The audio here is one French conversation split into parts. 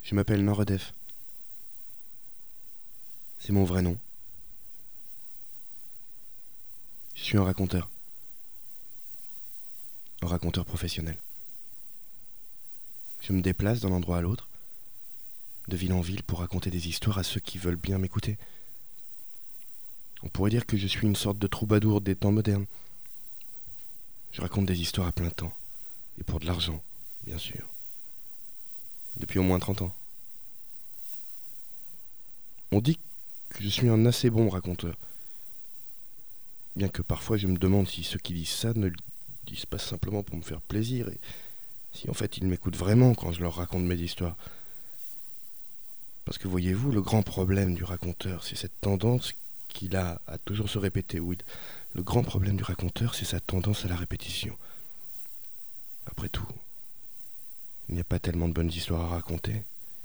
Je m'appelle Norodef. C'est mon vrai nom. Je suis un raconteur. Un raconteur professionnel. Je me déplace d'un endroit à l'autre, de ville en ville pour raconter des histoires à ceux qui veulent bien m'écouter. On pourrait dire que je suis une sorte de troubadour des temps modernes. Je raconte des histoires à plein temps, et pour de l'argent, bien sûr. Depuis au moins 30 ans. On dit que je suis un assez bon raconteur. Bien que parfois je me demande si ceux qui disent ça ne le disent pas simplement pour me faire plaisir, et si en fait ils m'écoutent vraiment quand je leur raconte mes histoires. Parce que voyez-vous, le grand problème du raconteur, c'est cette tendance qu'il a à toujours se répéter. Oui, le grand problème du raconteur, c'est sa tendance à la répétition. Après tout, il n'y a pas tellement de bonnes histoires à raconter.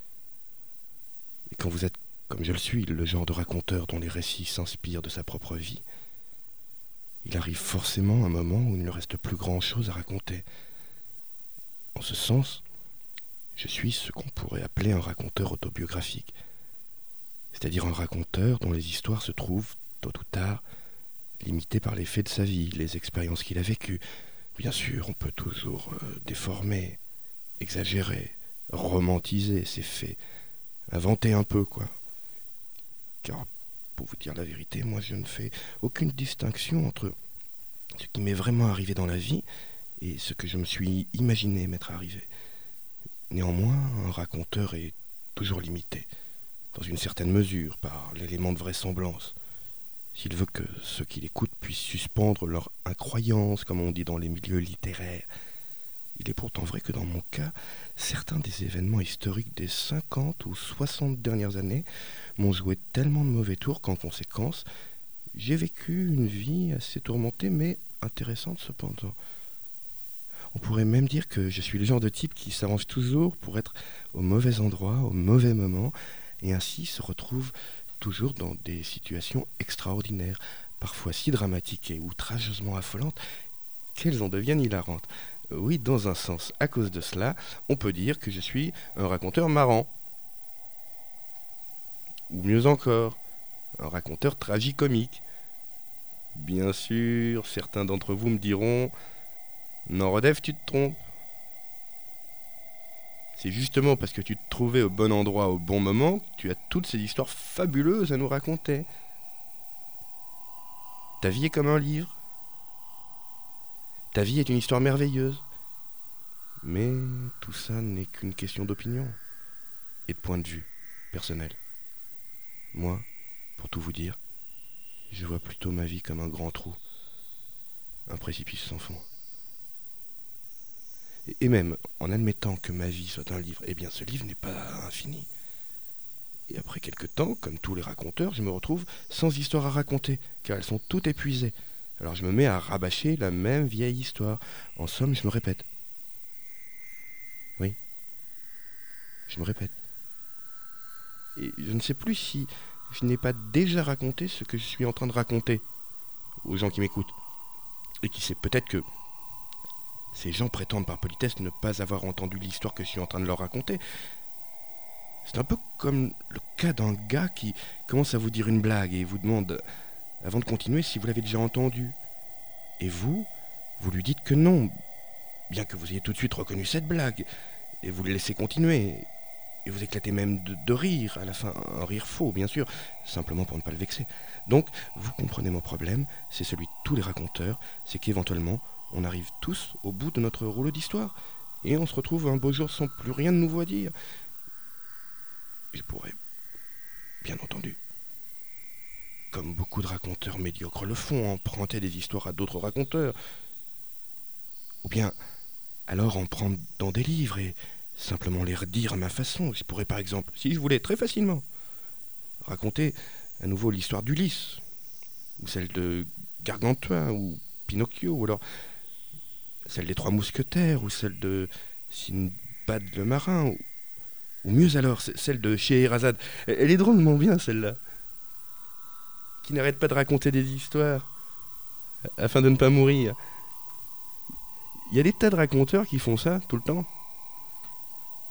Et quand vous êtes, comme je le suis, le genre de raconteur dont les récits s'inspirent de sa propre vie, il arrive forcément un moment où il ne reste plus grand-chose à raconter. En ce sens, je suis ce qu'on pourrait appeler un raconteur autobiographique. C'est-à-dire un raconteur dont les histoires se trouvent, tôt ou tard, limitées par les faits de sa vie, les expériences qu'il a vécues. Bien sûr, on peut toujours déformer, exagérer, romantiser ces faits, inventer un peu, quoi. Car, pour vous dire la vérité, moi je ne fais aucune distinction entre ce qui m'est vraiment arrivé dans la vie et ce que je me suis imaginé m'être arrivé. Néanmoins, un raconteur est toujours limité, dans une certaine mesure, par l'élément de vraisemblance. S'il veut que ceux qui l'écoutent puissent suspendre leur incroyance, comme on dit dans les milieux littéraires. Il est pourtant vrai que dans mon cas, certains des événements historiques des 50 ou 60 dernières années m'ont joué tellement de mauvais tours qu'en conséquence, j'ai vécu une vie assez tourmentée mais intéressante cependant. On pourrait même dire que je suis le genre de type qui s'arrange toujours pour être au mauvais endroit, au mauvais moment, et ainsi se retrouve toujours dans des situations extraordinaires, parfois si dramatiques et outrageusement affolantes qu'elles en deviennent hilarantes. Oui, dans un sens, à cause de cela, on peut dire que je suis un raconteur marrant. Ou mieux encore, un raconteur tragicomique. Bien sûr, certains d'entre vous me diront « Non, Rodef, tu te trompes. C'est justement parce que tu te trouvais au bon endroit au bon moment que tu as toutes ces histoires fabuleuses à nous raconter. Ta vie est comme un livre. Ta vie est une histoire merveilleuse. Mais tout ça n'est qu'une question d'opinion et de point de vue personnel. Moi, pour tout vous dire, je vois plutôt ma vie comme un grand trou, un précipice sans fond. Et même en admettant que ma vie soit un livre, eh bien ce livre n'est pas infini. Et après quelque temps, comme tous les raconteurs, je me retrouve sans histoire à raconter, car elles sont toutes épuisées. Alors je me mets à rabâcher la même vieille histoire. En somme, je me répète. Oui, je me répète. Et je ne sais plus si je n'ai pas déjà raconté ce que je suis en train de raconter aux gens qui m'écoutent. Et qui sait peut-être que ces gens prétendent par politesse ne pas avoir entendu l'histoire que je suis en train de leur raconter. C'est un peu comme le cas d'un gars qui commence à vous dire une blague et vous demande, avant de continuer, si vous l'avez déjà entendue. Et vous lui dites que non, bien que vous ayez tout de suite reconnu cette blague, et vous le laissez continuer. Et vous éclatez même de rire, à la fin, un rire faux, bien sûr, simplement pour ne pas le vexer. Donc, vous comprenez mon problème, c'est celui de tous les raconteurs, c'est qu'éventuellement, on arrive tous au bout de notre rouleau d'histoire, et on se retrouve un beau jour sans plus rien de nouveau à dire. Je pourrais, bien entendu, comme beaucoup de raconteurs médiocres le font, emprunter des histoires à d'autres raconteurs, ou bien alors en prendre dans des livres et simplement les redire à ma façon. Je pourrais par exemple, si je voulais très facilement, raconter à nouveau l'histoire d'Ulysse, ou celle de Gargantua, ou Pinocchio, ou alors celle des Trois Mousquetaires, ou celle de Sinbad le Marin, ou mieux alors, celle de Scheherazade. Elle est drôlement bien, celle-là. Qui n'arrête pas de raconter des histoires, afin de ne pas mourir. Il y a des tas de raconteurs qui font ça, tout le temps.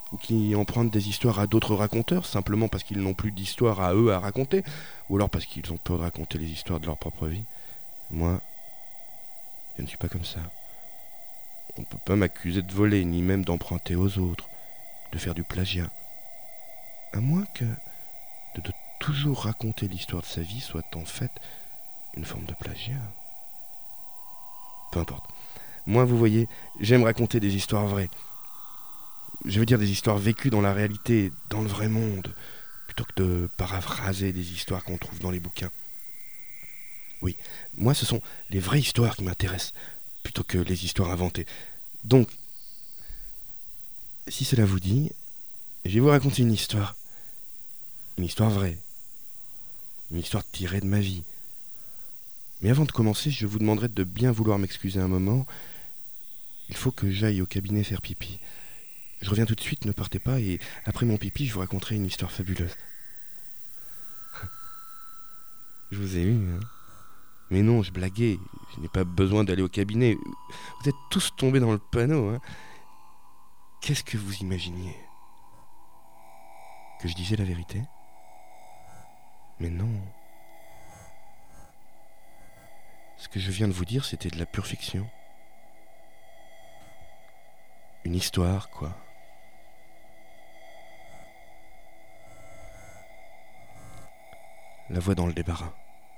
ou qui empruntent des histoires à d'autres raconteurs, simplement parce qu'ils n'ont plus d'histoire à eux à raconter, ou alors parce qu'ils ont peur de raconter les histoires de leur propre vie. Moi, je ne suis pas comme ça. On ne peut pas m'accuser de voler, ni même d'emprunter aux autres, de faire du plagiat. À moins que de toujours raconter l'histoire de sa vie soit en fait une forme de plagiat. Peu importe. Moi, vous voyez, j'aime raconter des histoires vraies. Je veux dire des histoires vécues dans la réalité, dans le vrai monde, plutôt que de paraphraser des histoires qu'on trouve dans les bouquins. Oui, moi, ce sont les vraies histoires qui m'intéressent, plutôt que les histoires inventées. Donc, si cela vous dit, je vais vous raconter une histoire. Une histoire vraie. Une histoire tirée de ma vie. Mais avant de commencer, je vous demanderai de bien vouloir m'excuser un moment. Il faut que j'aille au cabinet faire pipi. Je reviens tout de suite, ne partez pas, et après mon pipi, je vous raconterai une histoire fabuleuse. Je vous ai eu, hein. Mais non, je blaguais, je n'ai pas besoin d'aller au cabinet. Vous êtes tous tombés dans le panneau, hein. Qu'est-ce que vous imaginiez? Que je disais la vérité? Mais non. Ce que je viens de vous dire, c'était de la pure fiction. Une histoire, quoi. La voix dans le débarras.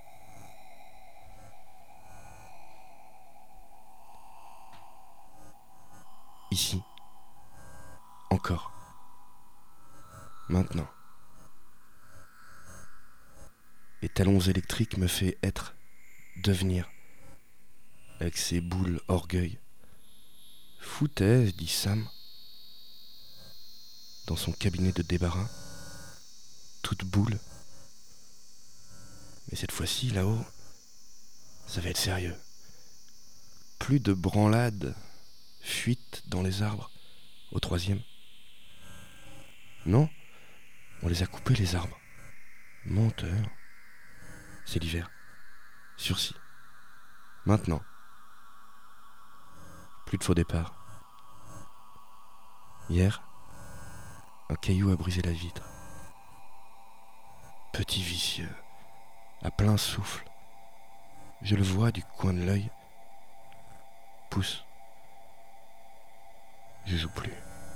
Ici. Encore. Maintenant. Les talons électriques me fait être, devenir, avec ses boules orgueil. Foutaise, dit Sam, dans son cabinet de débarras, toute boule. Mais cette fois-ci, là-haut, ça va être sérieux. Plus de branlade, fuite dans les arbres, au 3e. Non, on les a coupés, les arbres. Menteur. C'est l'hiver. Sursis. Maintenant. Plus de faux départ. Hier, un caillou a brisé la vitre. Petit vicieux, à plein souffle. Je le vois du coin de l'œil. Pousse. Je joue plus.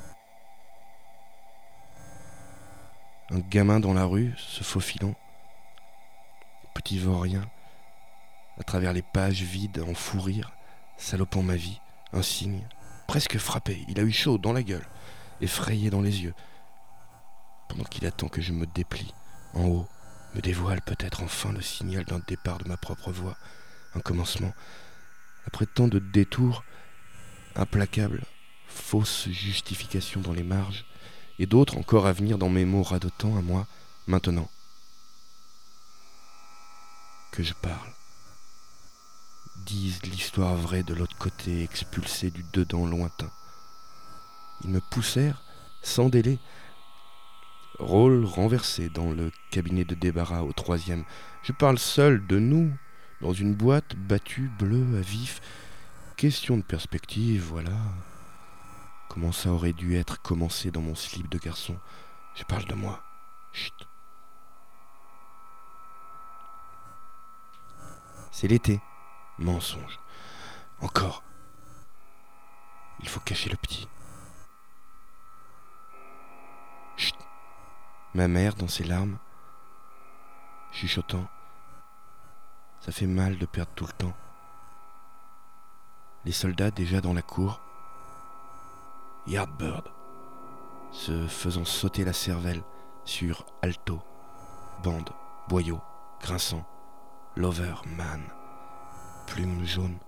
Un gamin dans la rue, se faufilant. Petit vaurien, à travers les pages vides, en fou rire, salopant ma vie, un signe, presque frappé, il a eu chaud dans la gueule, effrayé dans les yeux, pendant qu'il attend que je me déplie, en haut, me dévoile peut-être enfin le signal d'un départ de ma propre voix, un commencement, après tant de détours, implacables, fausses justifications dans les marges, et d'autres encore à venir dans mes mots radotants à moi, maintenant que je parle. Disent l'histoire vraie de l'autre côté, expulsée du dedans lointain. Ils me poussèrent, sans délai. Rôle renversé dans le cabinet de débarras au 3e. Je parle seul de nous, dans une boîte battue, bleue, à vif. Question de perspective, voilà. Comment ça aurait dû être commencé dans mon slip de garçon. Je parle de moi. Chut. C'est l'été. Mensonge. Encore. Il faut cacher le petit. Chut. Ma mère dans ses larmes, chuchotant. Ça fait mal de perdre tout le temps. Les soldats déjà dans la cour. Yardbird, se faisant sauter la cervelle sur alto, bande, boyau, grinçant, lover, man, plume jaune.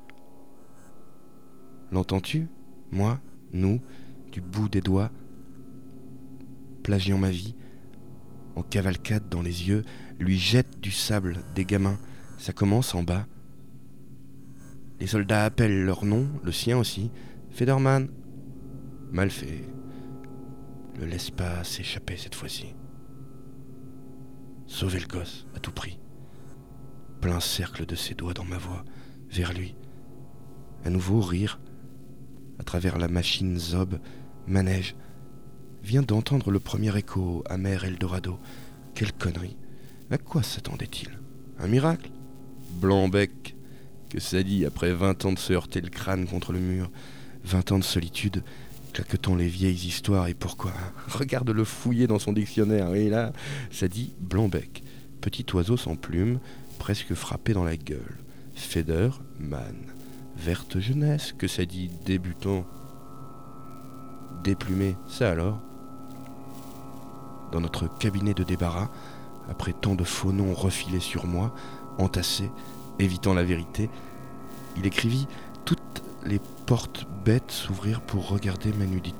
L'entends-tu, moi, nous, du bout des doigts, plagiant ma vie, en cavalcade dans les yeux, lui jette du sable des gamins, ça commence en bas. Les soldats appellent leur nom, le sien aussi, Federman. Mal fait. Le laisse pas s'échapper cette fois-ci. Sauver le gosse, à tout prix. Plein cercle de ses doigts dans ma voix, vers lui. À nouveau rire, à travers la machine zob, manège. vient d'entendre le premier écho, amer Eldorado. Quelle connerie! À quoi s'attendait-il? Un miracle? Blanc-bec! Que ça dit après 20 ans de se heurter le crâne contre le mur, 20 ans de solitude, claquetant les vieilles histoires, et pourquoi? Regarde-le fouiller dans son dictionnaire, et là, ça dit Blanc-bec, petit oiseau sans plumes, presque frappé dans la gueule. Federman, verte jeunesse, que ça dit débutant. Déplumé, ça alors? Dans notre cabinet de débarras, après tant de faux noms refilés sur moi, entassés, évitant la vérité, il écrivit « Toutes les portes bêtes s'ouvrirent pour regarder ma nudité ».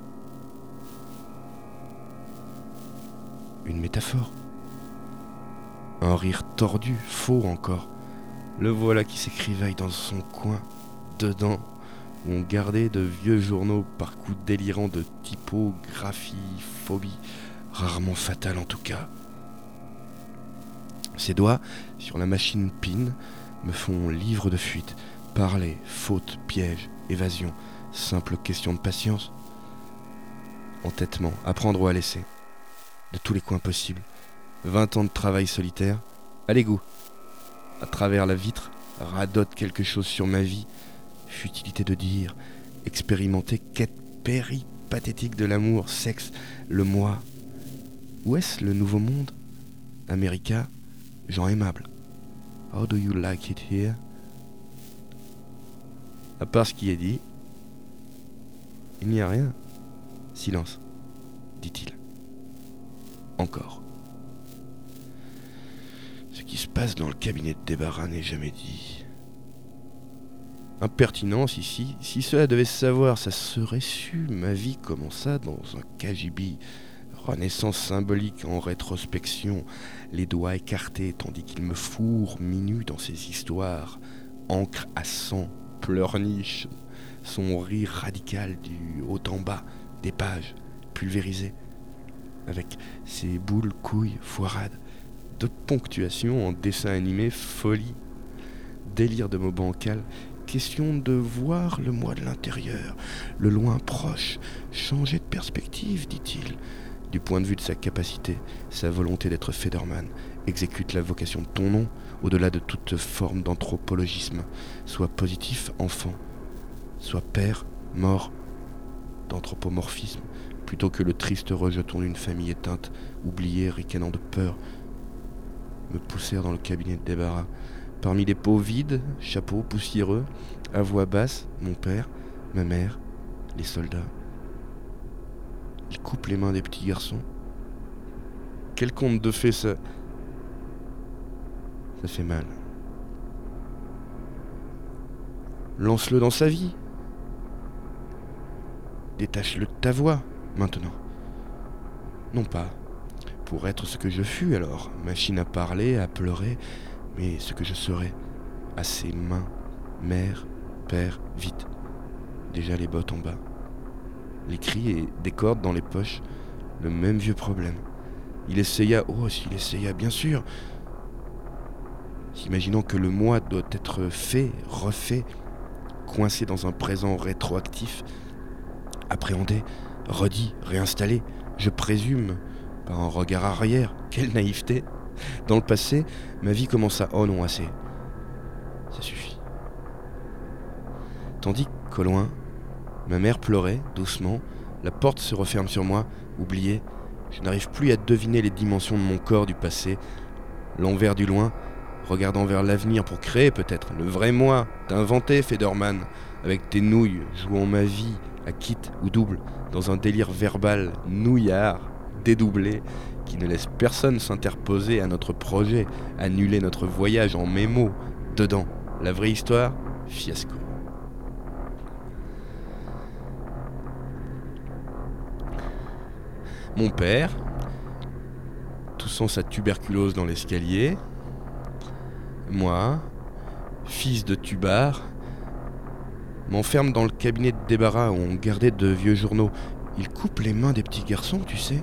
Une métaphore. Un rire tordu, faux encore. Le voilà qui s'écrivaille dans son coin, dedans, où on gardait de vieux journaux par coups délirants de typographie, phobie, rarement fatale en tout cas. Ses doigts, sur la machine PIN, me font livre de fuite. Parler, faute, piège, évasion, simple question de patience. Entêtement, apprendre ou à laisser. De tous les coins possibles. 20 ans de travail solitaire, à l'égout. À travers la vitre, radote quelque chose sur ma vie. Futilité de dire, expérimenter, quête péripathétique de l'amour, sexe, le moi. Où est-ce le nouveau monde? America, gens aimables. How do you like it here? À part ce qui est dit, il n'y a rien. Silence, dit-il. Encore. Ce qui se passe dans le cabinet de débarras n'est jamais dit. Impertinence ici, si cela devait se savoir, ça serait su. Ma vie commença dans un cagibi. Renaissance symbolique en rétrospection, les doigts écartés tandis qu'il me fourmille dans ses histoires. Encre à sang, pleurniche, son rire radical du haut en bas, des pages pulvérisées, avec ses boules, couilles, foirades, de ponctuation en dessin animé, folie, délire de mots bancal, question de voir le moi de l'intérieur, le loin proche, changer de perspective, dit-il. Du point de vue de sa capacité, sa volonté d'être Federman exécute la vocation de ton nom au-delà de toute forme d'anthropologisme, soit positif, enfant, soit père, mort, d'anthropomorphisme, plutôt que le triste rejeton d'une famille éteinte, oubliée, ricanant de peur, me poussèrent dans le cabinet de débarras. Parmi les pots vides, chapeaux poussiéreux, à voix basse, mon père, ma mère, les soldats. Il coupe les mains des petits garçons. Quel conte de fées ça fait mal. Lance-le dans sa vie. Détache-le de ta voix, maintenant. Non pas pour être ce que je fus alors, machine à parler, à pleurer, mais ce que je serai, à ses mains, mère, père, vite. Déjà les bottes en bas. Les cris et des cordes dans les poches, le même vieux problème. Il essaya, oh s'il essaya, bien sûr, s'imaginant que le moi doit être fait, refait, coincé dans un présent rétroactif, appréhendé, redit, réinstallé, je présume, par un regard arrière. Quelle naïveté! Dans le passé, ma vie commença, oh non, assez. Ça suffit. Tandis qu'au loin, ma mère pleurait, doucement, la porte se referme sur moi, oubliée, je n'arrive plus à deviner les dimensions de mon corps du passé, l'envers du loin, regardant vers l'avenir pour créer peut-être le vrai moi, d'inventer Federman, avec tes nouilles, jouant ma vie à kit ou double, dans un délire verbal nouillard, dédoublé, qui ne laisse personne s'interposer à notre projet, annuler notre voyage en mémo, dedans, la vraie histoire, fiasco. Mon père, toussant sa tuberculose dans l'escalier. Moi, fils de tubard, m'enferme dans le cabinet de débarras où on gardait de vieux journaux. Il coupe les mains des petits garçons, tu sais.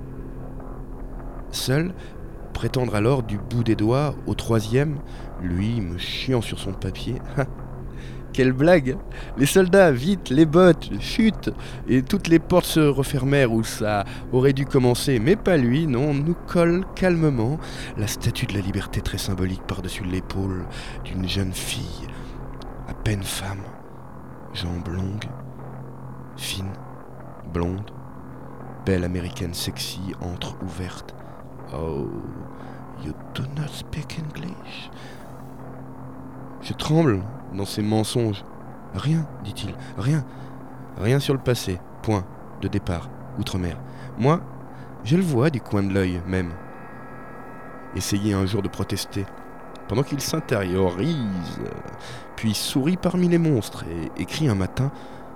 Seul, prétendre alors du bout des doigts au troisième, lui me chiant sur son papier. Quelle blague! Les soldats, vite, les bottes, chut! Et toutes les portes se refermèrent où ça aurait dû commencer, mais pas lui, non, nous colle calmement la statue de la liberté très symbolique par-dessus l'épaule d'une jeune fille, à peine femme, jambes longues, fines, blonde, belle américaine sexy, entre-ouverte. Oh, you do not speak English. Je tremble dans ces mensonges. Rien, dit-il, rien. Rien sur le passé, point, de départ, outre-mer. Moi, je le vois du coin de l'œil même. Essayer un jour de protester, pendant qu'il s'intériorise, puis sourit parmi les monstres et écrit un matin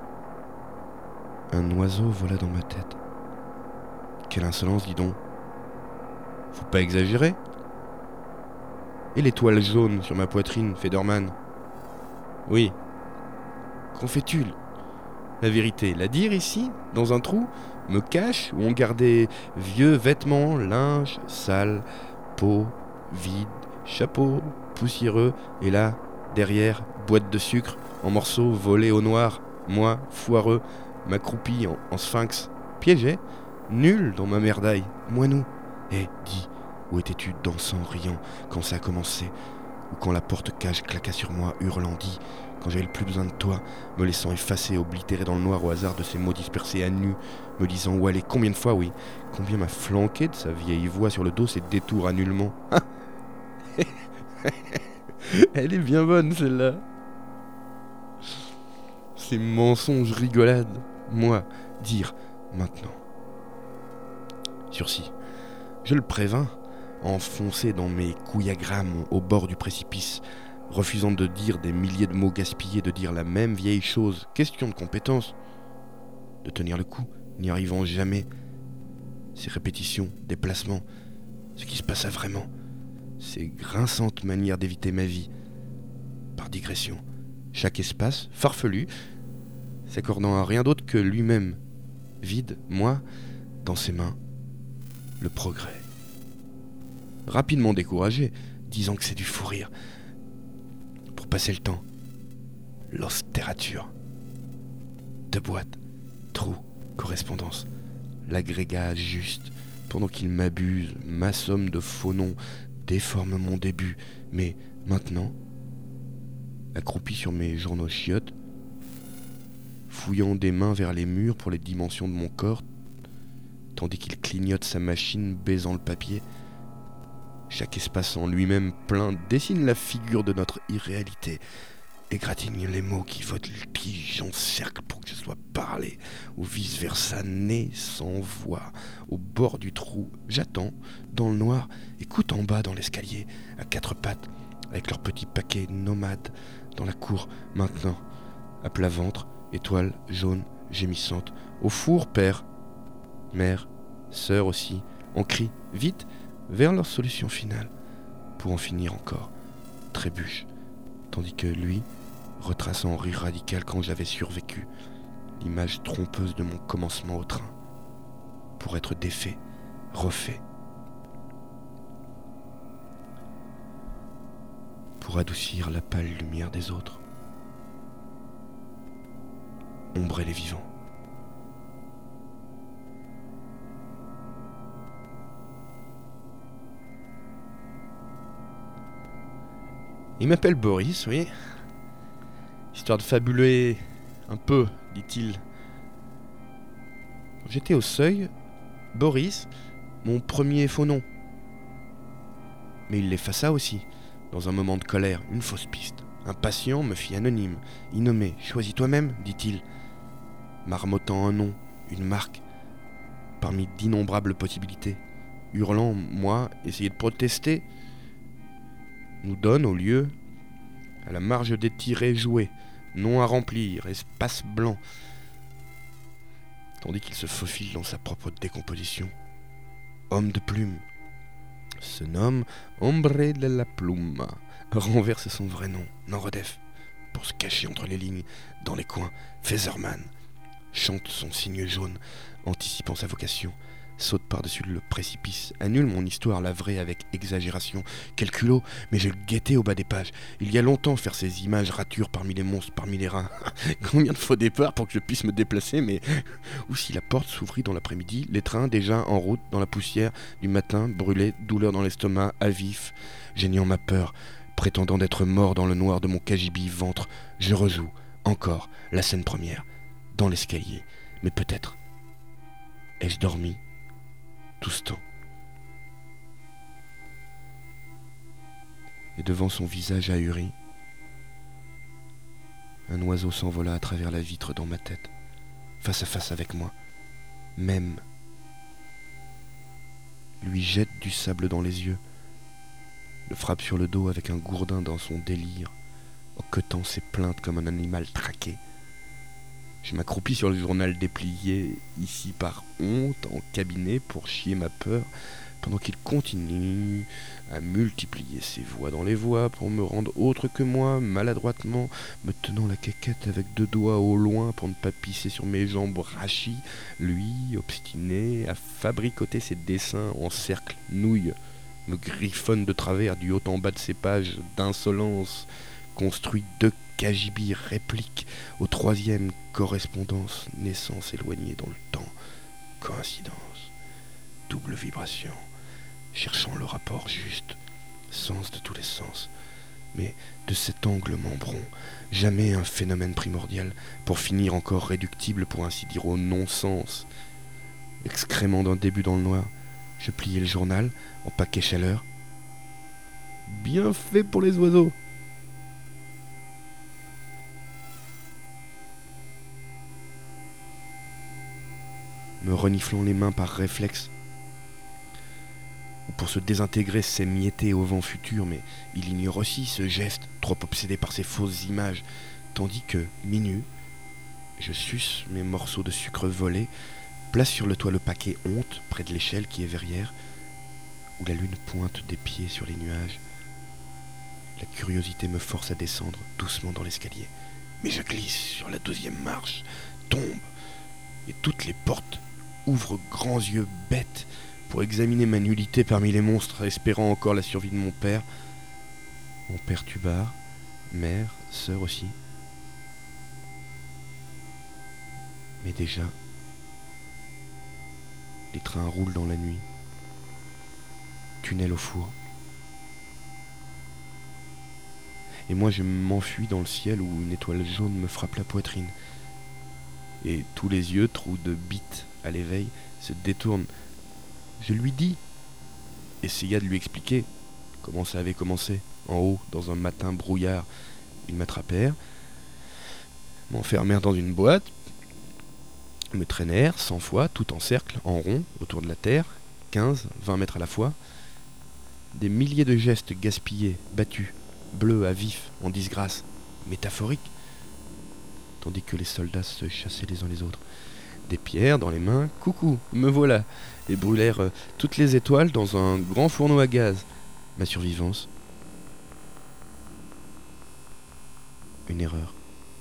« Un oiseau vola dans ma tête. Quelle insolence, dis donc. Faut pas exagérer. Et l'étoile jaune sur ma poitrine, Federman. Oui. Qu'en fais-tu? La vérité, la dire ici, dans un trou, me cache où on gardait vieux vêtements, linge, sale, peau, vide, chapeau, poussiéreux, et là, derrière, boîte de sucre, en morceaux volés au noir, moi, foireux, m'accroupi en sphinx, piégé, nul dans ma merdaille, moineau. Eh, dis, où étais-tu dansant, riant, quand ça a commencé? Ou quand la porte-cage claqua sur moi, hurlant, dis, quand j'avais le plus besoin de toi, me laissant effacer, oblitérer dans le noir au hasard de ces mots dispersés à nu, me disant où aller, combien de fois, oui, combien m'a flanqué de sa vieille voix sur le dos ces détours nullement. Elle est bien bonne, celle-là. Ces mensonges rigolades, moi, dire maintenant. Sursis, je le prévins, enfoncé dans mes couillagrammes au bord du précipice, refusant de dire des milliers de mots gaspillés, de dire la même vieille chose, question de compétence, de tenir le coup, n'y arrivant jamais. Ces répétitions, déplacements, ce qui se passa vraiment, ces grinçantes manières d'éviter ma vie, par digression, chaque espace, farfelu, s'accordant à rien d'autre que lui-même, vide, moi, dans ses mains, le progrès. Rapidement découragé, disant que c'est du fou rire, pour passer le temps, l'osterature. 2 boîtes, trous, correspondance, l'agrégat juste, pendant qu'il m'abuse, m'assomme de faux noms, déforme mon début, mais maintenant, accroupi sur mes journaux chiottes, fouillant des mains vers les murs pour les dimensions de mon corps, tandis qu'il clignote sa machine baisant le papier, chaque espace en lui-même plein dessine la figure de notre irréalité, égratigne les mots qui voltigent en cercle pour que je sois parlé, ou vice-versa, né sans voix, au bord du trou. J'attends, dans le noir, écoute en bas dans l'escalier, à 4 pattes, avec leur petit paquet nomade, dans la cour, maintenant, à plat ventre, étoile jaune, gémissante, au four, père, mère, sœur aussi, on crie, vite, vers leur solution finale, pour en finir encore, trébuche, tandis que lui, retraçant en rire radical quand j'avais survécu, l'image trompeuse de mon commencement au train, pour être défait, refait, pour adoucir la pâle lumière des autres, ombrer les vivants. Il m'appelle Boris, oui. Histoire de fabuler un peu, dit-il. Quand j'étais au seuil, Boris, mon premier faux nom. Mais il l'effaça aussi, dans un moment de colère, une fausse piste. Un patient me fit anonyme, innommé. Choisis toi-même, dit-il, marmottant un nom, une marque, parmi d'innombrables possibilités. Hurlant, moi, essayer de protester, nous donne au lieu, à la marge des tirets joués, nom à remplir, espace blanc, tandis qu'il se faufile dans sa propre décomposition. Homme de plume se nomme Hombre de la Pluma, renverse son vrai nom, Norodef, pour se cacher entre les lignes, dans les coins, Featherman, chante son signe jaune, anticipant sa vocation, saute par-dessus le précipice, annule mon histoire, la vraie, avec exagération. Quel culot, mais je le guettais au bas des pages. Il y a longtemps faire ces images ratures parmi les monstres, parmi les rats. Combien de faux départs pour que je puisse me déplacer, mais... Ou si la porte s'ouvrit dans l'après-midi, les trains déjà en route, dans la poussière du matin, brûlés, douleur dans l'estomac, à vif, geignant ma peur, prétendant d'être mort dans le noir de mon cagibi ventre, je rejoue, encore, la scène première, dans l'escalier. Mais peut-être, ai-je dormi tout ce temps? Et devant son visage ahuri, un oiseau s'envola à travers la vitre dans ma tête, face à face avec moi, même lui jette du sable dans les yeux, le frappe sur le dos avec un gourdin dans son délire, hoquetant ses plaintes comme un animal traqué. Je m'accroupis sur le journal déplié, ici par honte, en cabinet, pour chier ma peur, pendant qu'il continue à multiplier ses voix dans les voix pour me rendre autre que moi, maladroitement, me tenant la caquette avec 2 doigts au loin pour ne pas pisser sur mes jambes rachies, lui, obstiné, à fabricoter ses dessins en cercle nouille, me griffonne de travers du haut en bas de ses pages d'insolence, construit 2 cagibis répliques au 3e, correspondance, naissance éloignée dans le temps, coïncidence, double vibration, cherchant le rapport juste, sens de tous les sens, mais de cet angle membron, jamais un phénomène primordial, pour finir encore réductible pour ainsi dire au non-sens. Excrément d'un début dans le noir, je pliai le journal en paquet chaleur. Bien fait pour les oiseaux. Me reniflant les mains par réflexe, ou pour se désintégrer s'émietter au vent futur, mais il ignore aussi ce geste, trop obsédé par ces fausses images, tandis que, minu, je suce mes morceaux de sucre volés, place sur le toit le paquet honte, près de l'échelle qui est verrière, où la lune pointe des pieds sur les nuages. La curiosité me force à descendre doucement dans l'escalier, mais je glisse sur la 2e marche, tombe, et toutes les portes ouvrent grands yeux bêtes pour examiner ma nullité parmi les monstres, espérant encore la survie de mon père Tubard, mère, sœur aussi. Mais déjà, les trains roulent dans la nuit, tunnel au four. Et moi je m'enfuis dans le ciel où une étoile jaune me frappe la poitrine. Et tous les yeux, trous de bite à l'éveil, se détournent. Je lui dis, essaya de lui expliquer comment ça avait commencé, en haut, dans un matin brouillard. Ils m'attrapèrent, m'enfermèrent dans une boîte, me traînèrent 100 fois, tout en cercle, en rond, autour de la terre, 15, 20 mètres à la fois. Des milliers de gestes gaspillés, battus, bleus à vif, en disgrâce, métaphoriques, tandis que les soldats se chassaient les uns les autres. Des pierres dans les mains, coucou, me voilà, et brûlèrent toutes les étoiles dans un grand fourneau à gaz. Ma survivance. Une erreur.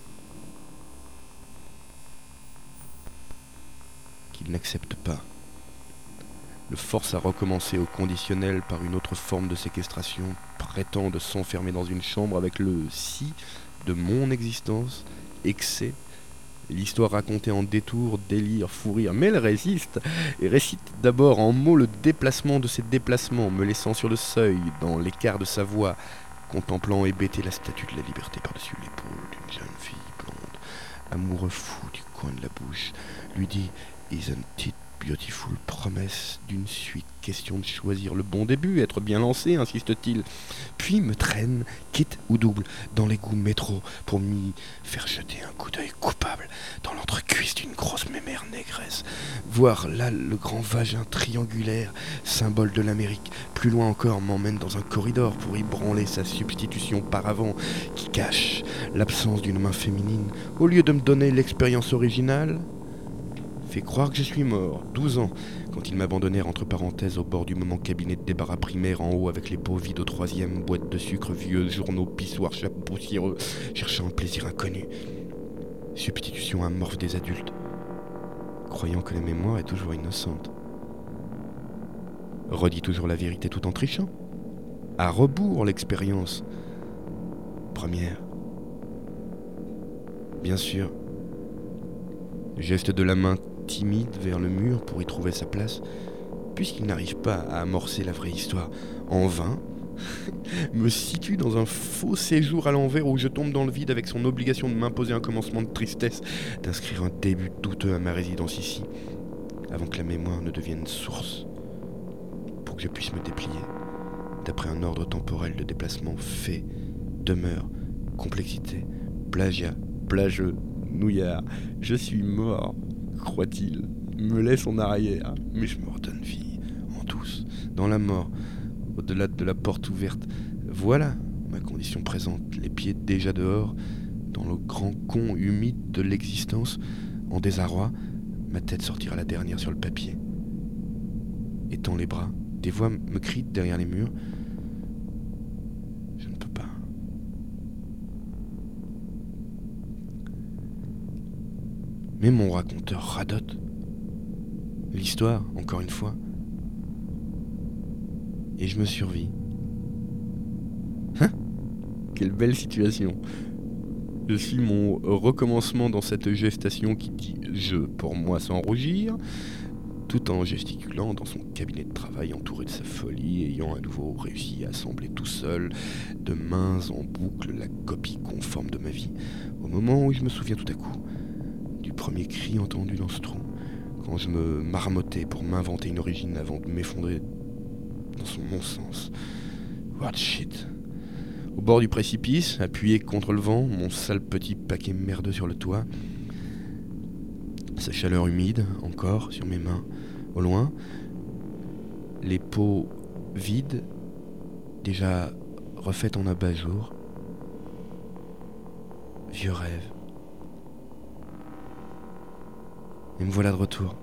Qu'il n'accepte pas. Le force à recommencer au conditionnel par une autre forme de séquestration, prétend de s'enfermer dans une chambre avec le si de mon existence, excès, l'histoire racontée en détour, délire, fou rire, mais elle résiste, et récite d'abord en mots le déplacement de ses déplacements, me laissant sur le seuil, dans l'écart de sa voix, contemplant hébété la statue de la liberté par-dessus l'épaule d'une jeune fille blonde, amoureux fou du coin de la bouche, lui dit « Isn't it beautiful ?» promesse d'une suite, question de choisir le bon début, être bien lancé, insiste-t-il. Puis me traîne, quitte ou double, dans l'égout métro pour m'y faire jeter un coup d'œil coupable dans l'entrecuisse d'une grosse mémère négresse. Voir là le grand vagin triangulaire, symbole de l'Amérique. Plus loin encore, m'emmène dans un corridor pour y branler sa substitution paravent qui cache l'absence d'une main féminine. Au lieu de me donner l'expérience originale, fait croire que je suis mort, 12 ans, quand ils m'abandonnèrent entre parenthèses au bord du moment cabinet de débarras primaire en haut avec les pots vides au 3e, boîte de sucre, vieux journaux, pissoirs, chapeaux poussiéreux, cherchant un plaisir inconnu. Substitution amorphe des adultes, croyant que la mémoire est toujours innocente. redit toujours la vérité tout en trichant. À rebours l'expérience première. Bien sûr, geste de la main timide vers le mur pour y trouver sa place, puisqu'il n'arrive pas à amorcer la vraie histoire. En vain, me situe dans un faux séjour à l'envers où je tombe dans le vide avec son obligation de m'imposer un commencement de tristesse, d'inscrire un début douteux à ma résidence ici, avant que la mémoire ne devienne source, pour que je puisse me déplier, d'après un ordre temporel de déplacement fait, demeure, complexité, plagiat, plageux, nouillard. Je suis mort, croit-il, me laisse en arrière, mais je me redonne vie, en douce, dans la mort, au-delà de la porte ouverte. Voilà ma condition présente, les pieds déjà dehors, dans le grand con humide de l'existence, en désarroi, ma tête sortira la dernière sur le papier. Étends les bras, des voix me crient derrière les murs. Je ne peux pas. Mais mon raconteur radote. L'histoire, encore une fois. Et je me survis. Hein ? Quelle belle situation. Je suis mon recommencement dans cette gestation qui dit « je » pour moi sans rougir, tout en gesticulant dans son cabinet de travail entouré de sa folie, ayant à nouveau réussi à assembler tout seul, de mains en boucle, la copie conforme de ma vie, au moment où je me souviens tout à coup du premier cri entendu dans ce trou, quand je me marmottais pour m'inventer une origine avant de m'effondrer dans son non-sens. What shit. Au bord du précipice, appuyé contre le vent, mon sale petit paquet merdeux sur le toit, sa chaleur humide, encore, sur mes mains, au loin, les pots vides, déjà refaites en abat-jour, vieux rêve. Et me voilà de retour.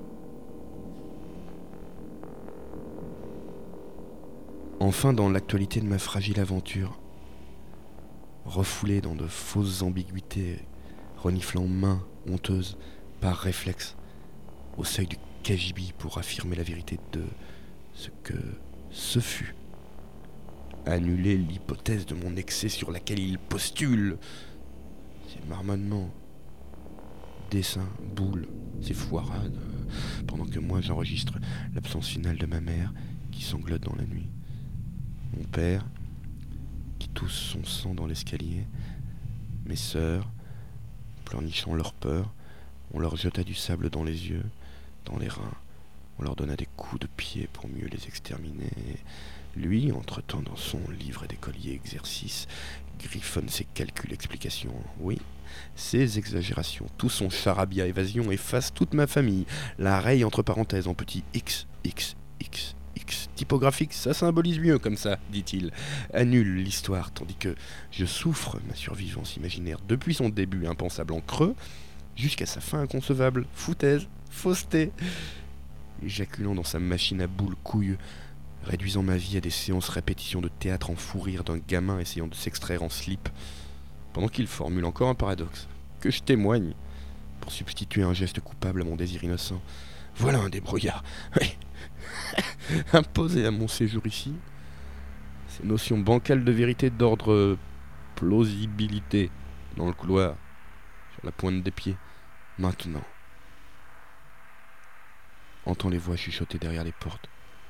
Enfin dans l'actualité de ma fragile aventure, refoulé dans de fausses ambiguïtés, reniflant main honteuse par réflexe, au seuil du cagibi pour affirmer la vérité de ce que ce fut. Annuler l'hypothèse de mon excès sur laquelle il postule. Ces marmonnements, dessins, boules, ces foirades, pendant que moi j'enregistre l'absence finale de ma mère qui sanglote dans la nuit. Mon père, qui tousse son sang dans l'escalier, mes sœurs, pleurnichant leur peur, on leur jeta du sable dans les yeux, dans les reins, on leur donna des coups de pied pour mieux les exterminer. Lui, entre-temps dans son livre d'écolier exercice, griffonne ses calculs explications. Oui, ses exagérations, tout son charabia évasion efface toute ma famille. La raye entre parenthèses en petit X, X, X. Typographique, ça symbolise mieux comme ça, dit-il. Annule l'histoire, tandis que je souffre ma survivance imaginaire depuis son début impensable en creux, jusqu'à sa fin inconcevable, foutaise, fausseté, éjaculant dans sa machine à boules couilles, réduisant ma vie à des séances répétitions de théâtre en fou rire d'un gamin essayant de s'extraire en slip, pendant qu'il formule encore un paradoxe, que je témoigne, pour substituer un geste coupable à mon désir innocent. Voilà un débrouillard, oui. Imposé à mon séjour ici, ces notions bancales de vérité d'ordre plausibilité dans le couloir, sur la pointe des pieds. Maintenant, entends les voix chuchoter derrière les portes,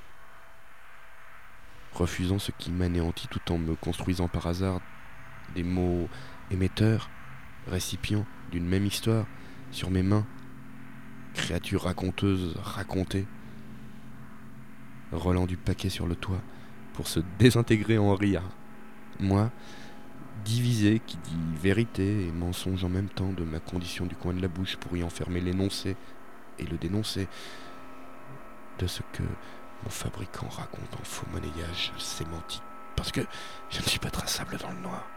refusant ce qui m'anéantit tout en me construisant par hasard des mots émetteurs, récipients d'une même histoire sur mes mains, créatures raconteuses racontées, Roland du paquet sur le toit pour se désintégrer en rire. Moi, divisé qui dit vérité et mensonge en même temps de ma condition du coin de la bouche pour y enfermer l'énoncé et le dénoncer de ce que mon fabricant raconte en faux monnayage sémantique, parce que je ne suis pas traçable dans le noir.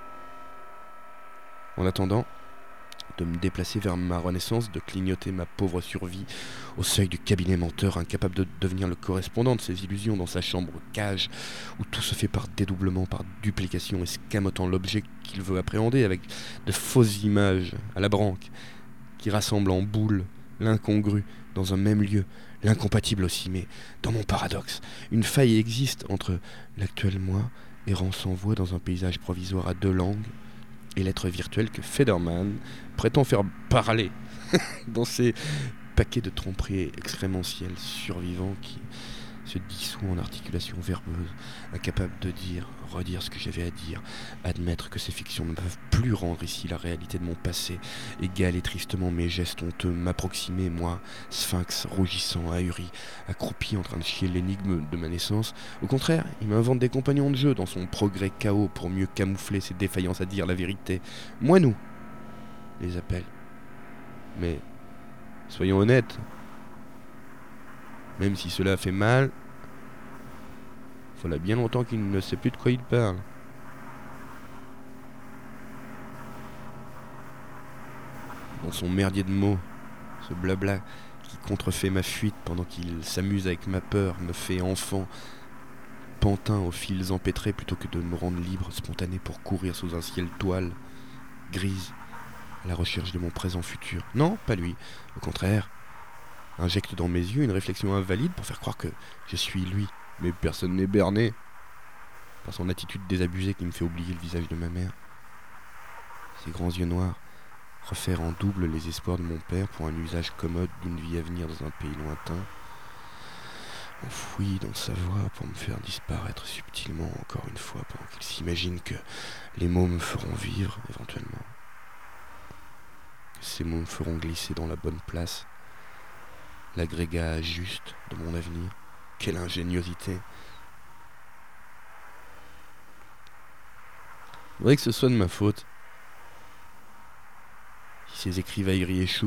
En attendant de me déplacer vers ma renaissance, de clignoter ma pauvre survie au seuil du cabinet menteur, incapable de devenir le correspondant de ses illusions dans sa chambre cage, où tout se fait par dédoublement, par duplication, escamotant l'objet qu'il veut appréhender avec de fausses images à la branque, qui rassemblent en boule l'incongru dans un même lieu, l'incompatible aussi, mais dans mon paradoxe, une faille existe entre l'actuel moi, errant sans voix dans un paysage provisoire à 2 langues, et l'être virtuel que Federman prétend faire parler dans ses paquets de tromperies excrémentielles survivants qui se dissout en articulations verbeuses, incapable de dire, redire ce que j'avais à dire, admettre que ces fictions ne peuvent plus rendre ici la réalité de mon passé, égaler tristement mes gestes honteux, m'approximer, moi, sphinx, rougissant, ahuri, accroupi en train de chier l'énigme de ma naissance. Au contraire, il m'invente des compagnons de jeu dans son progrès chaos pour mieux camoufler ses défaillances à dire la vérité. Moi, nous, les appelle. Mais, soyons honnêtes, même si cela fait mal, voilà bien longtemps qu'il ne sait plus de quoi il parle. Dans son merdier de mots, ce blabla qui contrefait ma fuite pendant qu'il s'amuse avec ma peur, me fait enfant, pantin aux fils empêtrés plutôt que de me rendre libre, spontané pour courir sous un ciel toile, grise, à la recherche de mon présent futur. Non, pas lui. Au contraire, injecte dans mes yeux une réflexion invalide pour faire croire que je suis lui. Mais personne n'est berné par son attitude désabusée qui me fait oublier le visage de ma mère. Ses grands yeux noirs refaire en double les espoirs de mon père pour un usage commode d'une vie à venir dans un pays lointain, enfoui dans sa voix pour me faire disparaître subtilement encore une fois pendant qu'il s'imagine que les mots me feront vivre éventuellement, que ces mots me feront glisser dans la bonne place, l'agrégat juste de mon avenir. Quelle ingéniosité! Il faudrait que ce soit de ma faute. Si ces écrivailleries échouent,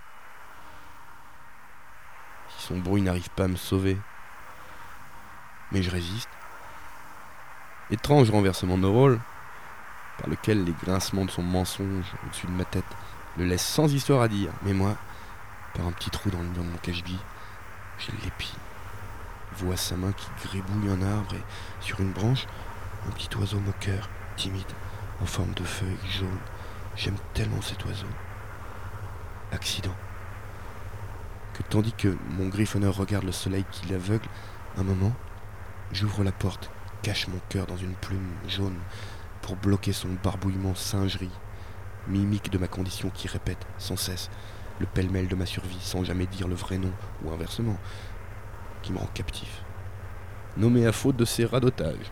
si son bruit n'arrive pas à me sauver. Mais je résiste. Étrange renversement de rôle, par lequel les grincements de son mensonge au-dessus de ma tête le laissent sans histoire à dire. Mais moi, par un petit trou dans le mur de mon cache-bille, je l'épie. Vois sa main qui gribouille un arbre et, sur une branche, un petit oiseau moqueur, timide, en forme de feuille jaune. J'aime tellement cet oiseau. Accident. Que tandis que mon griffonneur regarde le soleil qui l'aveugle, un moment, j'ouvre la porte, cache mon cœur dans une plume jaune pour bloquer son barbouillement singerie, mimique de ma condition qui répète sans cesse le pêle-mêle de ma survie sans jamais dire le vrai nom, ou inversement, qui me rend captif, nommé à faute de ses radotages.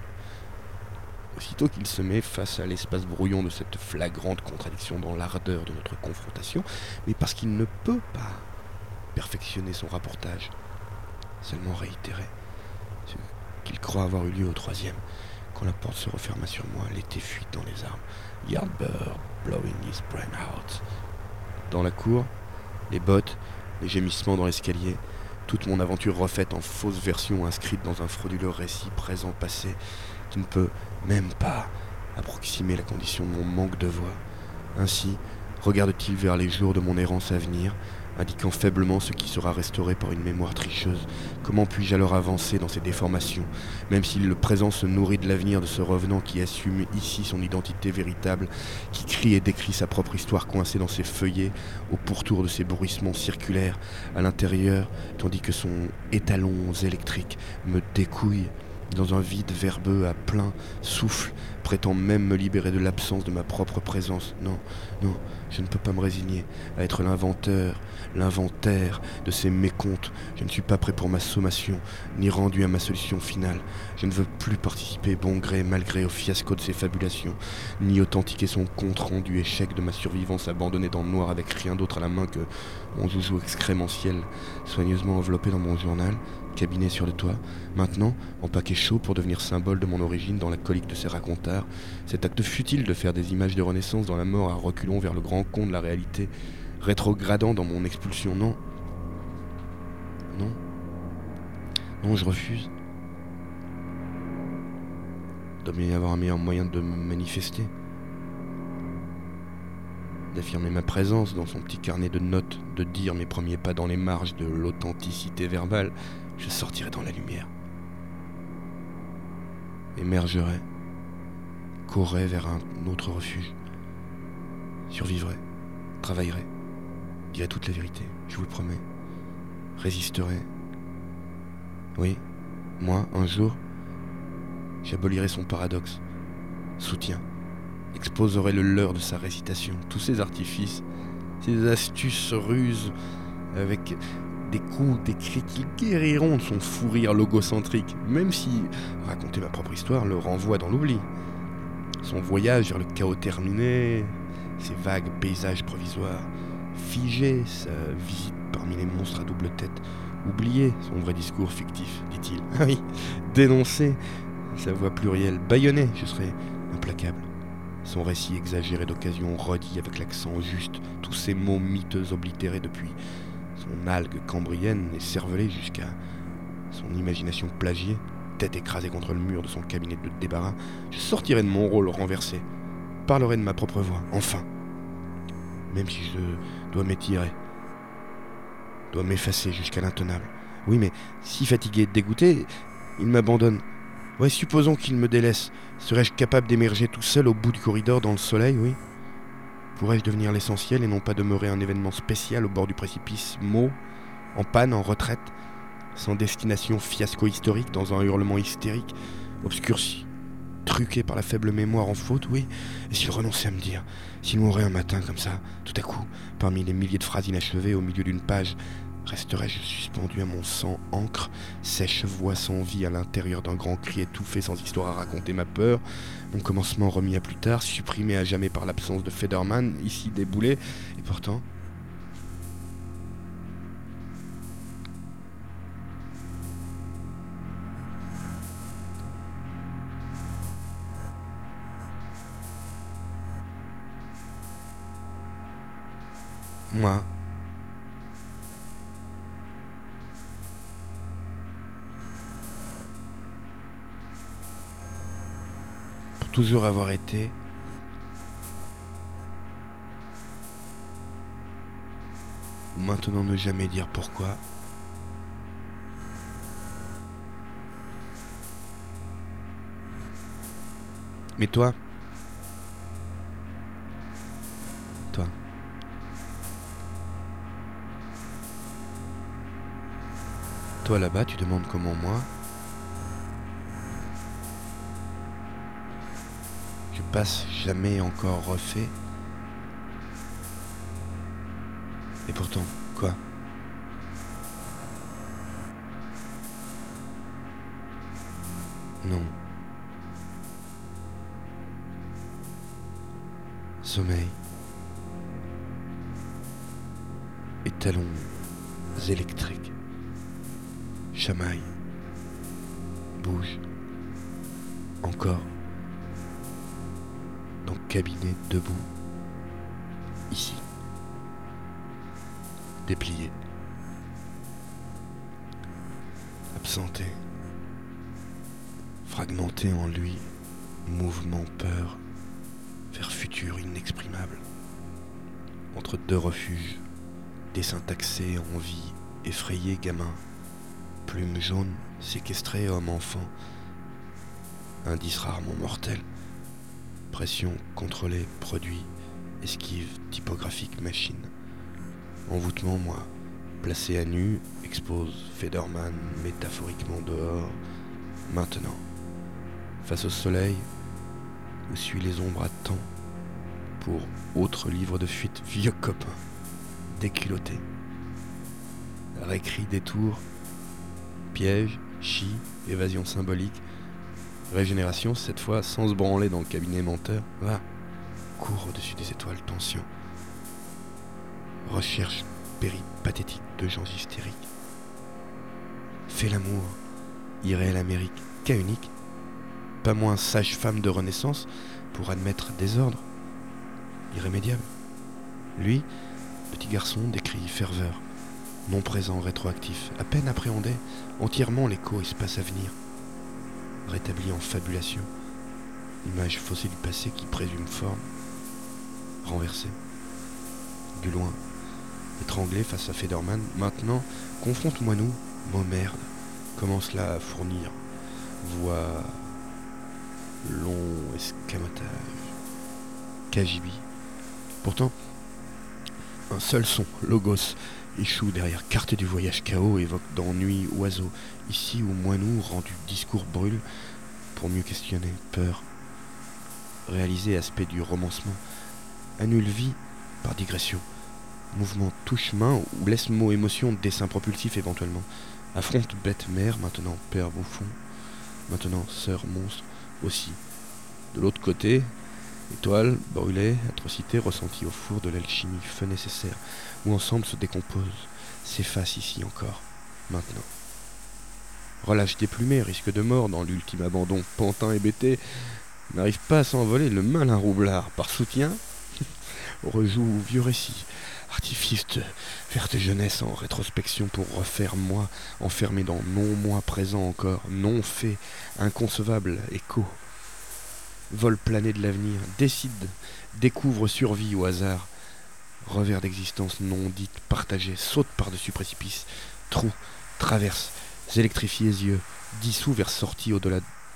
Aussitôt qu'il se met face à l'espace brouillon de cette flagrante contradiction dans l'ardeur de notre confrontation, mais parce qu'il ne peut pas perfectionner son rapportage, seulement réitérer ce qu'il croit avoir eu lieu au 3e, quand la porte se referma sur moi, l'été fuit dans les arbres, Yardbird blowing his brain out. Dans la cour, les bottes, les gémissements dans l'escalier, toute mon aventure refaite en fausse version inscrite dans un frauduleux récit présent-passé qui ne peut même pas approximer la condition de mon manque de voix. Ainsi, regarde-t-il vers les jours de mon errance à venir, indiquant faiblement ce qui sera restauré par une mémoire tricheuse. Comment puis-je alors avancer dans ces déformations, même si le présent se nourrit de l'avenir de ce revenant qui assume ici son identité véritable, qui crie et décrit sa propre histoire coincée dans ses feuillets, au pourtour de ses bruissements circulaires, à l'intérieur, tandis que son étalon électrique me découille dans un vide verbeux à plein souffle, prétend même me libérer de l'absence de ma propre présence. Non, non, je ne peux pas me résigner à être l'inventaire de ces mécomptes. Je ne suis pas prêt pour ma sommation, ni rendu à ma solution finale. Je ne veux plus participer bon gré mal gré au fiasco de ces fabulations, ni authentiquer son compte rendu échec de ma survivance abandonnée dans le noir avec rien d'autre à la main que mon joujou excrémentiel, soigneusement enveloppé dans mon journal, cabinet sur le toit, maintenant empaqué chaud pour devenir symbole de mon origine dans la colique de ces racontards, cet acte futile de faire des images de renaissance dans la mort à reculons vers le grand con de la réalité, rétrogradant dans mon expulsion. Non, non, non, je refuse. Il doit bien y avoir un meilleur moyen de me manifester, d'affirmer ma présence dans son petit carnet de notes, de dire mes premiers pas dans les marges de l'authenticité verbale. Je sortirai dans la lumière, émergerai, courrai vers un autre refuge, survivrai, travaillerai, dirai toute la vérité, je vous le promets. résisterai. Oui, moi, un jour, j'abolirai son paradoxe. Soutien. Exposerai le leurre de sa récitation, tous ses artifices, ses astuces ruses, avec des coups, des cris qui guériront de son fou rire logocentrique, même si raconter ma propre histoire le renvoie dans l'oubli. Son voyage vers le chaos terminé, ses vagues paysages provisoires, figé sa visite parmi les monstres à double tête, oublier son vrai discours fictif, dit-il. Ah oui, dénoncer sa voix plurielle, bâillonner, je serai implacable. Son récit exagéré d'occasion redit avec l'accent juste, tous ces mots miteux oblitérés depuis son algue cambrienne et cervelée jusqu'à son imagination plagiée, tête écrasée contre le mur de son cabinet de débarras, je sortirai de mon rôle renversé, parlerai de ma propre voix, enfin. Même si je dois m'étirer, dois m'effacer jusqu'à l'intenable. Oui, mais si fatigué, dégoûté, il m'abandonne. Ouais, supposons qu'il me délaisse. Serais-je capable d'émerger tout seul au bout du corridor dans le soleil, oui? Pourrais-je devenir l'essentiel et non pas demeurer un événement spécial au bord du précipice, mot, en panne, en retraite, sans destination fiasco historique, dans un hurlement hystérique, obscurci, truqué par la faible mémoire en faute, oui? Et s'il renonçait à me dire, s'il mourait un matin comme ça, tout à coup, parmi les milliers de phrases inachevées au milieu d'une page, resterais-je suspendu à mon sang encre, sèche voix sans vie à l'intérieur d'un grand cri étouffé sans histoire à raconter ma peur, mon commencement remis à plus tard, supprimé à jamais par l'absence de Federman, ici déboulé, et pourtant... Moi, pour toujours avoir été, ou maintenant ne jamais dire pourquoi, mais toi, toi là-bas, tu demandes comment moi, je passe jamais encore refait. Et pourtant, quoi? Non. Sommeil. Étalons électriques. Chamaille. Bouge. Encore. Dans le cabinet debout. Ici. Déplié. Absenté. Fragmenté en lui. Mouvement, peur. Vers futur inexprimable. Entre deux refuges. Désyntaxé, envie, effrayé, gamin. Plume jaune, séquestré, homme-enfant. Indice rarement mortel. Pression contrôlée, produit, esquive, typographique, machine. Envoûtement, moi, placé à nu, expose Federman métaphoriquement dehors. Maintenant, face au soleil, où suit les ombres à temps, pour autre livre de fuite, vieux copain, déculotté. Récrit, détour, piège, chi, évasion symbolique, régénération, cette fois sans se branler dans le cabinet menteur. Va, cours au-dessus des étoiles, tension. Recherche péripathétique de gens hystériques. Fais l'amour, irréel Amérique, cas unique. Pas moins sage-femme de renaissance pour admettre désordre. Irrémédiable. Lui, petit garçon, décrit ferveur. Non présent, rétroactif, à peine appréhendé, entièrement l'écho espace à venir. Rétabli en fabulation, image faussée du passé qui présume forme. Renversé. Du loin, étranglé face à Federman, maintenant, confronte-moi nous, mot merde, commence là à fournir. Voix, long escamotage, cagibi. Pourtant, un seul son, logos, échoue derrière carte du voyage chaos, évoque d'ennui oiseau. Ici où moineau rendu discours brûle, pour mieux questionner, peur. Réaliser aspect du romancement, annule vie par digression. Mouvement touche-main ou laisse mot émotion, dessin propulsif éventuellement. Affronte bête mère, maintenant père bouffon, maintenant sœur monstre aussi. De l'autre côté, étoile, brûlée, atrocité ressentie au four de l'alchimie, feu nécessaire, où ensemble se décompose, s'efface ici encore, maintenant. Relâche déplumé, risque de mort dans l'ultime abandon, pantin hébété, n'arrive pas à s'envoler le malin roublard par soutien, rejoue vieux récit, artifice de verte jeunesse en rétrospection pour refaire moi, enfermé dans non-moi présent encore, non-fait, inconcevable, écho. Vol plané de l'avenir, décide, découvre survie au hasard, revers d'existence non dite, partagée, saute par-dessus précipice, trou, traverse, électrifie les yeux, dissout vers sortie au-delà.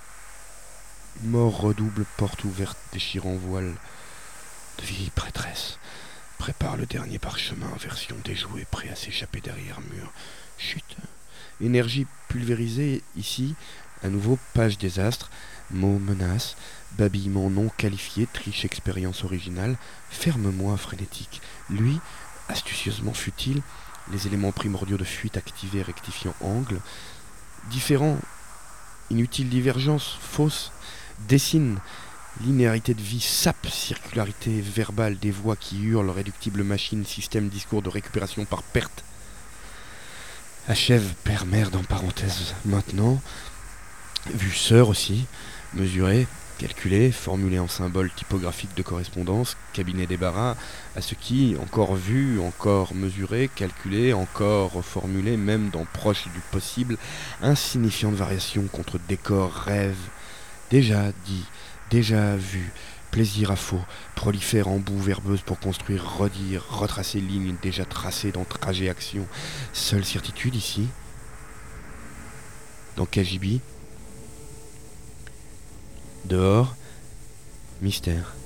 Mort redouble, porte ouverte, déchirant voile, de vieille prêtresse, prépare le dernier parchemin, version déjouée, prêt à s'échapper derrière mur. Chute. Énergie pulvérisée, ici, à nouveau page désastre, mots menace, babillement non qualifié, triche expérience originale, ferme-moi frénétique. Lui, astucieusement futile, les éléments primordiaux de fuite activés rectifiant angle, différent, inutile divergence, fausse, dessine, linéarité de vie, sape, circularité verbale des voix qui hurlent, réductible machine, système discours de récupération par perte. Achève père-mère dans parenthèse maintenant, vue sœur aussi, mesurée, calculée, formulée en symbole typographique de correspondance, cabinet débarras, à ce qui, encore vu, encore mesuré, calculé, encore formulé, même dans proche du possible, insignifiante variation contre décor, rêve, déjà dit, déjà vu, plaisir à faux, prolifère en boue verbeuse pour construire, redire, retracer lignes déjà tracées dans trajet action. Seule certitude ici, dans KGB, dehors, mystère.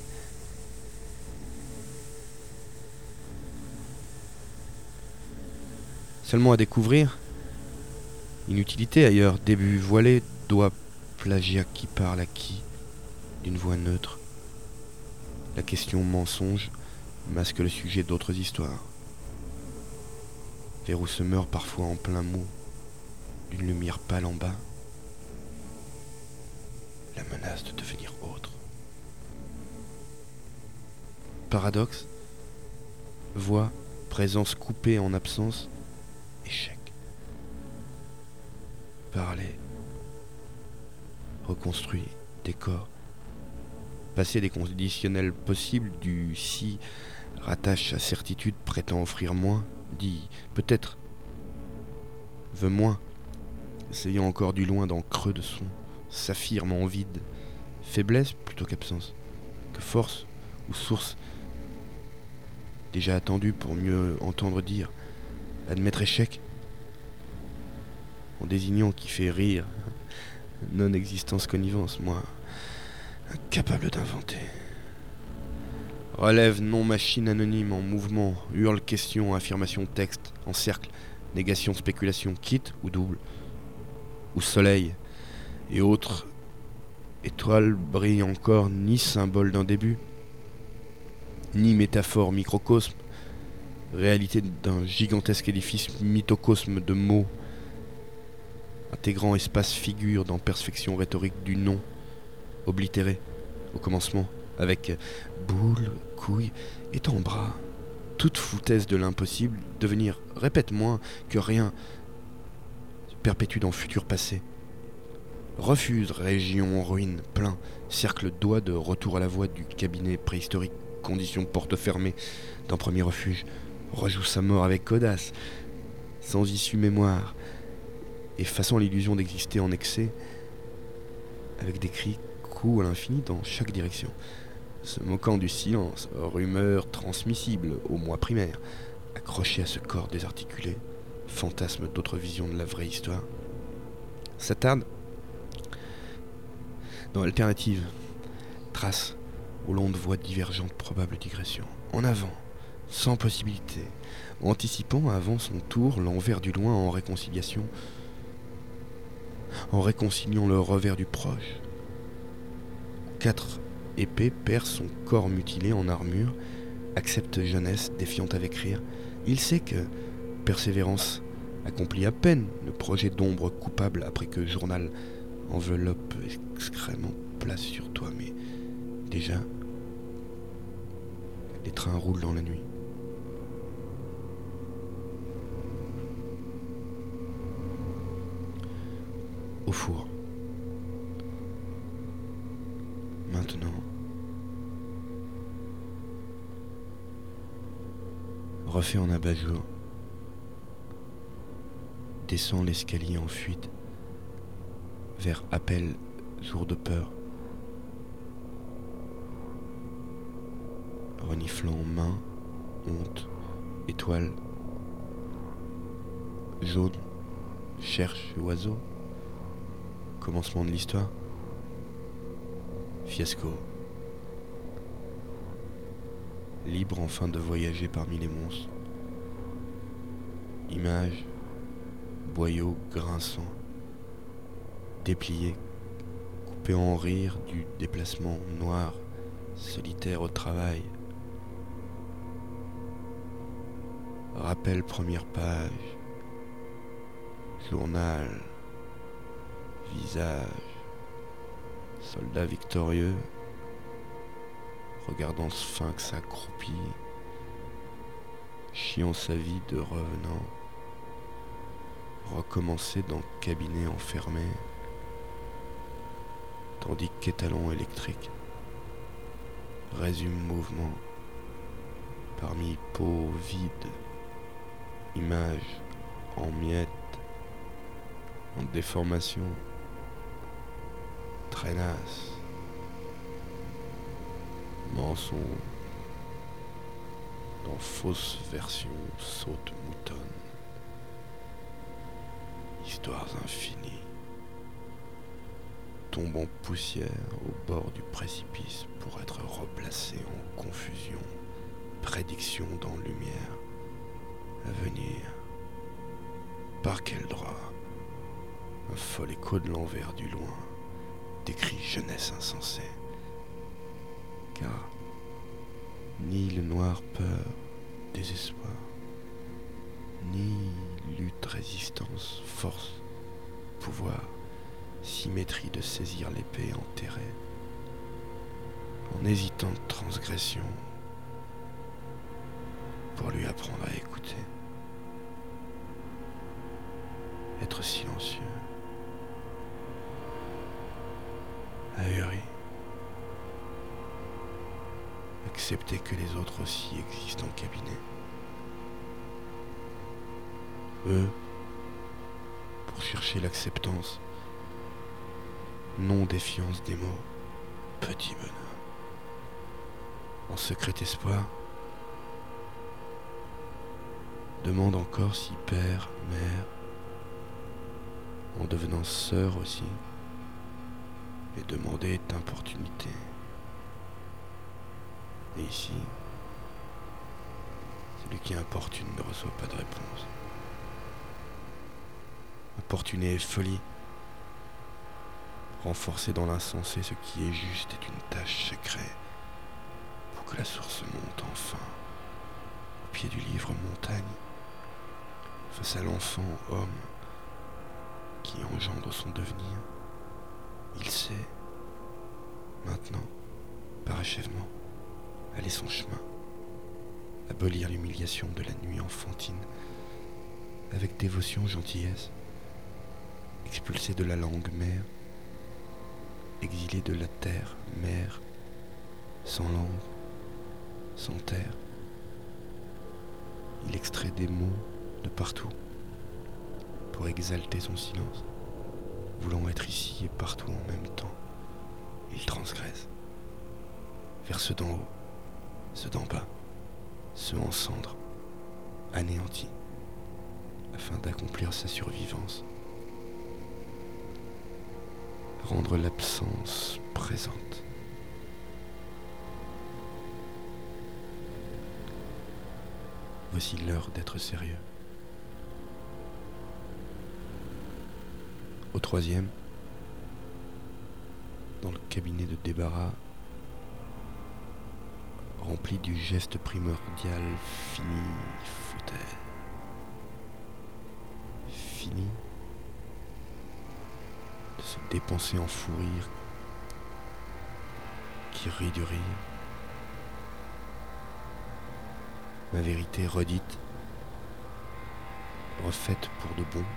Seulement à découvrir, inutilité ailleurs, début voilé, doigt plagiat qui parle à qui, d'une voix neutre. La question mensonge masque le sujet d'autres histoires. Vers où se meurt parfois en plein mot, d'une lumière pâle en bas, la menace de devenir autre. Paradoxe, voix, présence coupée en absence, échec. Parler, reconstruit, décor. Passer des conditionnels possibles du si rattache à certitude, prétend offrir moins, dit peut-être, veut moins, essayant encore du loin dans creux de son, s'affirme en vide, faiblesse plutôt qu'absence, que force ou source, déjà attendue pour mieux entendre dire, admettre échec, en désignant qui fait rire, non-existence connivence, moi, incapable d'inventer. Relève non-machine anonyme en mouvement, hurle question, affirmation texte, en cercle, négation spéculation, quitte ou double, ou soleil, et autres étoiles brillent encore, ni symbole d'un début, ni métaphore microcosme, réalité d'un gigantesque édifice mythocosme de mots, intégrant espace figure dans perfection rhétorique du nom, oblitéré au commencement, avec boule, couille et ton bras, toute foutaise de l'impossible, devenir, répète moins que rien, se perpétue dans futur passé. Refuse, région en ruine, plein, cercle doigt de retour à la voie du cabinet préhistorique, condition porte fermée d'un premier refuge, rejoue sa mort avec audace, sans issue mémoire, effaçant l'illusion d'exister en excès, avec des cris coups à l'infini dans chaque direction, se moquant du silence, rumeur transmissible au moi primaire, accroché à ce corps désarticulé, fantasme d'autres visions de la vraie histoire, s'attarde dans l'alternative, trace aux longues voies divergentes, probable digression, en avant, sans possibilité, anticipant avant son tour l'envers du loin en réconciliation, en réconciliant le revers du proche. 4 épées perd son corps mutilé en armure, accepte jeunesse, défiante avec rire. Il sait que persévérance accomplit à peine le projet d'ombre coupable après que journal enveloppe excrément place sur toi, mais déjà, les trains roulent dans la nuit. Au four. Maintenant, refait en abat-jour, descend l'escalier en fuite vers appel jour de peur, reniflant main, honte, étoile, jaune, cherche oiseau, commencement de l'histoire, fiasco, libre enfin de voyager parmi les monstres, images, boyaux grinçants, dépliés, coupés en rire du déplacement noir, solitaire au travail. Rappel première page, journal, visage, soldat victorieux, regardant sphinx accroupi, chiant sa vie de revenant, recommencer dans cabinet enfermé, tandis qu'étalon électrique résume mouvement parmi peau vide, images en miettes, en déformation, traînasse, mensonge, dans fausse version saute moutonne, histoires infinies, tombe en poussière au bord du précipice pour être replacé en confusion, prédiction dans lumière, avenir, par quel droit, un fol écho de l'envers du loin, décrit jeunesse insensée, car ni le noir peur, désespoir, ni lutte, résistance, force, pouvoir, symétrie de saisir l'épée enterrée, en hésitante transgression, pour lui apprendre à écouter, être silencieux, ahuri, accepter que les autres aussi existent en cabinet. Eux, pour chercher l'acceptance, non-défiance des mots, petit bonheur. En secret espoir, demande encore si père, mère, en devenant sœur aussi, et demander est importunité. Et ici, celui qui importune ne reçoit pas de réponse. Importuner est folie. Renforcer dans l'insensé ce qui est juste est une tâche secrète pour que la source monte enfin au pied du livre montagne, face à l'enfant homme qui engendre son devenir. Il sait, maintenant, par achèvement, aller son chemin, abolir l'humiliation de la nuit enfantine, avec dévotion, gentillesse, expulsé de la langue mère, exilé de la terre mère, sans langue, sans terre. Il extrait des mots de partout pour exalter son silence, voulant être ici et partout en même temps. Il transgresse vers ceux d'en haut, ceux d'en bas, ceux en cendres, anéantis, afin d'accomplir sa survivance, rendre l'absence présente. Voici l'heure d'être sérieux. Au troisième, dans le cabinet de débarras, rempli du geste primordial, fini, fauteuil. Fini de se dépenser en fou rire qui rit du rire. Ma vérité redite, refaite pour de bon,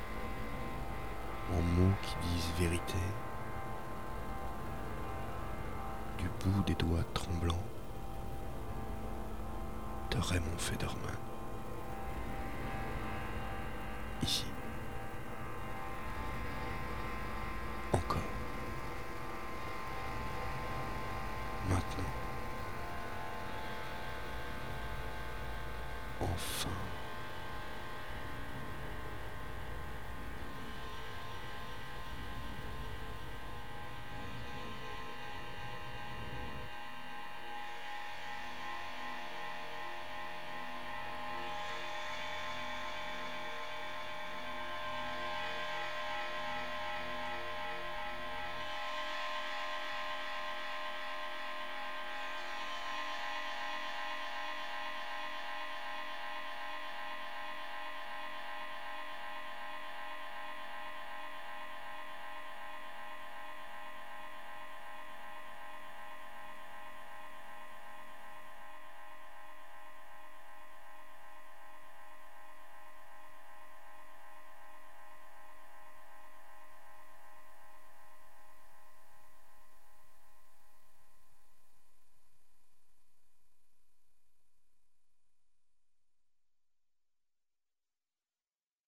en mots qui disent vérité, du bout des doigts tremblants de Raymond Federman. Ici. Encore. Maintenant. Enfin.